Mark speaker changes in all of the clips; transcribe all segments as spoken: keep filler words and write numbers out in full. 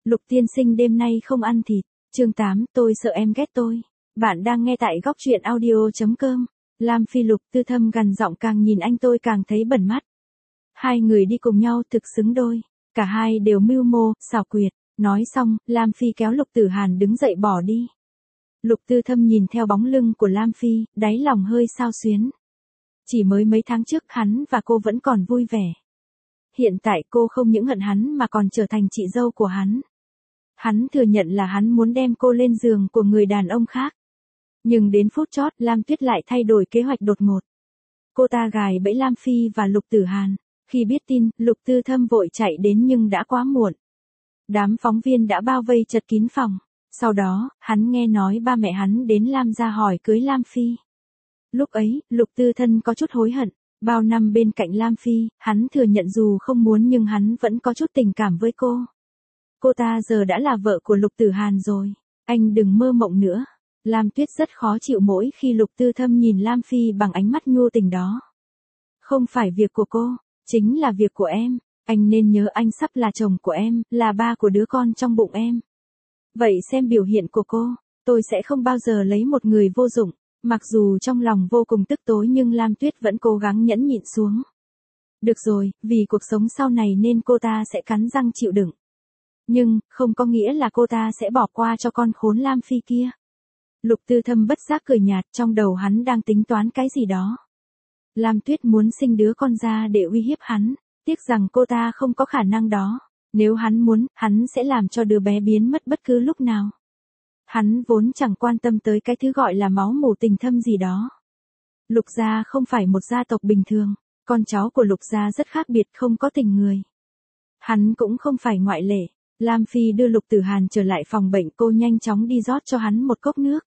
Speaker 1: Lục tiên sinh đêm nay không ăn thịt. Chương tám, tôi sợ em ghét tôi. Bạn đang nghe tại góc truyện audio chấm com. Lam Phi Lục Tư Thâm gằn giọng, càng nhìn anh tôi càng thấy bẩn mắt. Hai người đi cùng nhau thực xứng đôi. Cả hai đều mưu mô, xảo quyệt. Nói xong, Lam Phi kéo Lục Tử Hàn đứng dậy bỏ đi. Lục Tư Thâm nhìn theo bóng lưng của Lam Phi, đáy lòng hơi xao xuyến. Chỉ mới mấy tháng trước hắn và cô vẫn còn vui vẻ. Hiện tại cô không những hận hắn mà còn trở thành chị dâu của hắn. Hắn thừa nhận là hắn muốn đem cô lên giường của người đàn ông khác. Nhưng đến phút chót, Lam Tuyết lại thay đổi kế hoạch đột ngột. Cô ta gài bẫy Lam Phi và Lục Tử Hàn. Khi biết tin, Lục Tư Thâm vội chạy đến nhưng đã quá muộn. Đám phóng viên đã bao vây chật kín phòng. Sau đó, hắn nghe nói ba mẹ hắn đến Lam gia hỏi cưới Lam Phi. Lúc ấy, Lục Tư Thân có chút hối hận. Bao năm bên cạnh Lam Phi, hắn thừa nhận dù không muốn nhưng hắn vẫn có chút tình cảm với cô. Cô ta giờ đã là vợ của Lục Tử Hàn rồi. Anh đừng mơ mộng nữa. Lam Tuyết rất khó chịu mỗi khi Lục Tư Thâm nhìn Lam Phi bằng ánh mắt nhu tình đó. Không phải việc của cô, chính là việc của em. Anh nên nhớ anh sắp là chồng của em, là ba của đứa con trong bụng em. Vậy xem biểu hiện của cô, tôi sẽ không bao giờ lấy một người vô dụng. Mặc dù trong lòng vô cùng tức tối nhưng Lam Tuyết vẫn cố gắng nhẫn nhịn xuống. Được rồi, vì cuộc sống sau này nên cô ta sẽ cắn răng chịu đựng. Nhưng, không có nghĩa là cô ta sẽ bỏ qua cho con khốn Lam Phi kia. Lục Tư Thâm bất giác cười nhạt, trong đầu hắn đang tính toán cái gì đó. Lam Tuyết muốn sinh đứa con ra để uy hiếp hắn, tiếc rằng cô ta không có khả năng đó. Nếu hắn muốn, hắn sẽ làm cho đứa bé biến mất bất cứ lúc nào. Hắn vốn chẳng quan tâm tới cái thứ gọi là máu mủ tình thâm gì đó. Lục gia không phải một gia tộc bình thường, con cháu của Lục gia rất khác biệt, không có tình người. Hắn cũng không phải ngoại lệ. Lam Phi đưa Lục Tử Hàn trở lại phòng bệnh, cô nhanh chóng đi rót cho hắn một cốc nước.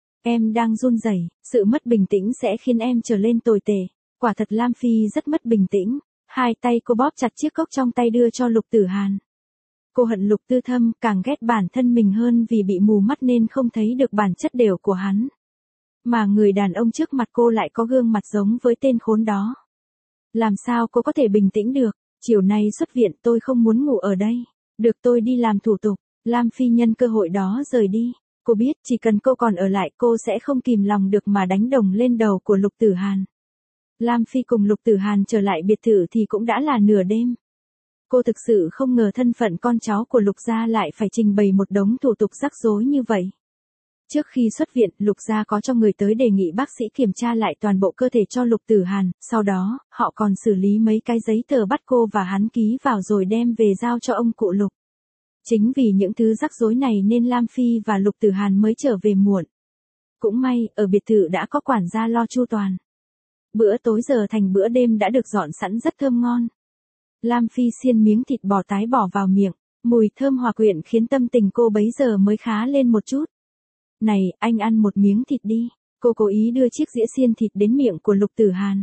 Speaker 1: Em đang run rẩy, sự mất bình tĩnh sẽ khiến em trở lên tồi tệ. Quả thật Lam Phi rất mất bình tĩnh. Hai tay cô bóp chặt chiếc cốc trong tay đưa cho Lục Tử Hàn. Cô hận Lục Tư Thâm, càng ghét bản thân mình hơn vì bị mù mắt nên không thấy được bản chất đều của hắn. Mà người đàn ông trước mặt cô lại có gương mặt giống với tên khốn đó. Làm sao cô có thể bình tĩnh được? Chiều nay xuất viện, tôi không muốn ngủ ở đây. Được, tôi đi làm thủ tục. Lam Phi nhân cơ hội đó rời đi. Cô biết chỉ cần cô còn ở lại cô sẽ không kìm lòng được mà đánh đồng lên đầu của Lục Tử Hàn. Lam Phi cùng Lục Tử Hàn trở lại biệt thự thì cũng đã là nửa đêm. Cô thực sự không ngờ thân phận con cháu của Lục gia lại phải trình bày một đống thủ tục rắc rối như vậy. Trước khi xuất viện, Lục gia có cho người tới đề nghị bác sĩ kiểm tra lại toàn bộ cơ thể cho Lục Tử Hàn, sau đó, họ còn xử lý mấy cái giấy tờ bắt cô và hắn ký vào rồi đem về giao cho ông cụ Lục. Chính vì những thứ rắc rối này nên Lam Phi và Lục Tử Hàn mới trở về muộn. Cũng may, ở biệt thự đã có quản gia lo chu toàn. Bữa tối giờ thành bữa đêm đã được dọn sẵn rất thơm ngon. Lam Phi xiên miếng thịt bò tái bỏ vào miệng, mùi thơm hòa quyện khiến tâm tình cô bấy giờ mới khá lên một chút. Này, anh ăn một miếng thịt đi. Cô cố ý đưa chiếc dĩa xiên thịt đến miệng của Lục Tử Hàn.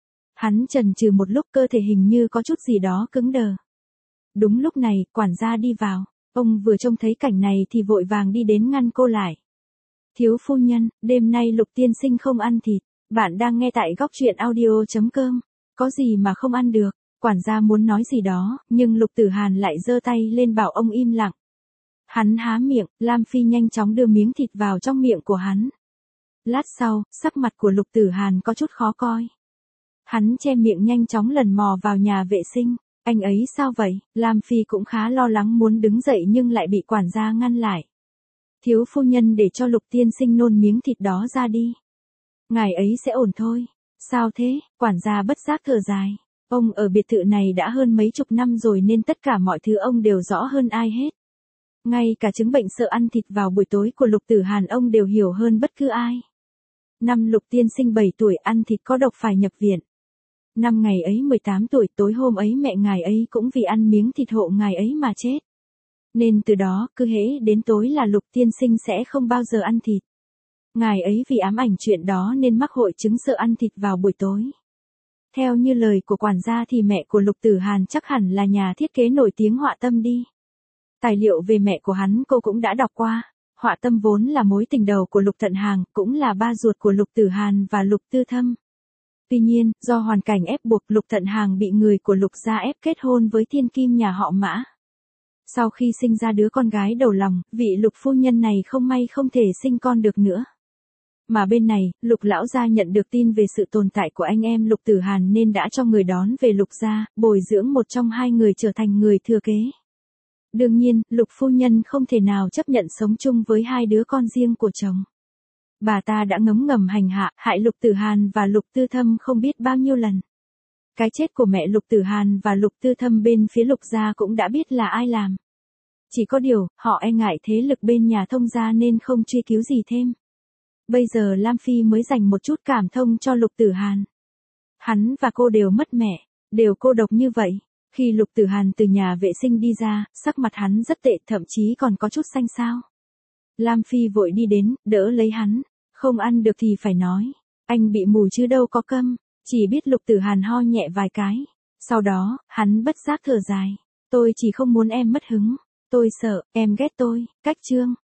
Speaker 1: Hắn chần chừ một lúc, cơ thể hình như có chút gì đó cứng đờ. Đúng lúc này, quản gia đi vào. Ông vừa trông thấy cảnh này thì vội vàng đi đến ngăn cô lại. Thiếu phu nhân, đêm nay Lục tiên sinh không ăn thịt. Bạn đang nghe tại góc truyện audio chấm com. Có gì mà không ăn được? Quản gia muốn nói gì đó, nhưng Lục Tử Hàn lại giơ tay lên bảo ông im lặng. Hắn há miệng, Lam Phi nhanh chóng đưa miếng thịt vào trong miệng của hắn. Lát sau, sắc mặt của Lục Tử Hàn có chút khó coi. Hắn che miệng nhanh chóng lần mò vào nhà vệ sinh. Anh ấy sao vậy? Lam Phi cũng khá lo lắng muốn đứng dậy nhưng lại bị quản gia ngăn lại. Thiếu phu nhân để cho Lục tiên sinh nôn miếng thịt đó ra đi. Ngài ấy sẽ ổn thôi. Sao thế? Quản gia bất giác thở dài. Ông ở biệt thự này đã hơn mấy chục năm rồi nên tất cả mọi thứ ông đều rõ hơn ai hết. Ngay cả chứng bệnh sợ ăn thịt vào buổi tối của Lục Tử Hàn ông đều hiểu hơn bất cứ ai. Năm Lục tiên sinh bảy tuổi ăn thịt có độc phải nhập viện. Năm ngày ấy mười tám tuổi, tối hôm ấy mẹ ngài ấy cũng vì ăn miếng thịt hộ ngài ấy mà chết. Nên từ đó, cứ hễ đến tối là Lục tiên sinh sẽ không bao giờ ăn thịt. Ngài ấy vì ám ảnh chuyện đó nên mắc hội chứng sợ ăn thịt vào buổi tối. Theo như lời của quản gia thì mẹ của Lục Tử Hàn chắc hẳn là nhà thiết kế nổi tiếng Họa Tâm đi. Tài liệu về mẹ của hắn cô cũng đã đọc qua. Họa Tâm vốn là mối tình đầu của Lục Thận Hàng, cũng là ba ruột của Lục Tử Hàn và Lục Tư Thâm. Tuy nhiên, do hoàn cảnh ép buộc, Lục Thận Hàng bị người của Lục gia ép kết hôn với thiên kim nhà họ Mã. Sau khi sinh ra đứa con gái đầu lòng, vị Lục phu nhân này không may không thể sinh con được nữa. Mà bên này, Lục lão gia nhận được tin về sự tồn tại của anh em Lục Tử Hàn nên đã cho người đón về Lục gia, bồi dưỡng một trong hai người trở thành người thừa kế. Đương nhiên, Lục phu nhân không thể nào chấp nhận sống chung với hai đứa con riêng của chồng. Bà ta đã ngấm ngầm hành hạ, hại Lục Tử Hàn và Lục Tư Thâm không biết bao nhiêu lần. Cái chết của mẹ Lục Tử Hàn và Lục Tư Thâm bên phía Lục gia cũng đã biết là ai làm. Chỉ có điều, họ e ngại thế lực bên nhà Thông gia nên không truy cứu gì thêm. Bây giờ Lam Phi mới dành một chút cảm thông cho Lục Tử Hàn. Hắn và cô đều mất mẹ, đều cô độc như vậy. Khi Lục Tử Hàn từ nhà vệ sinh đi ra, sắc mặt hắn rất tệ, thậm chí còn có chút xanh xao. Lam Phi vội đi đến, đỡ lấy hắn. Không ăn được thì phải nói. Anh bị mù chứ đâu có câm. Chỉ biết Lục Tử Hàn ho nhẹ vài cái. Sau đó, hắn bất giác thở dài. Tôi chỉ không muốn em mất hứng. Tôi sợ, em ghét tôi. Cách chương.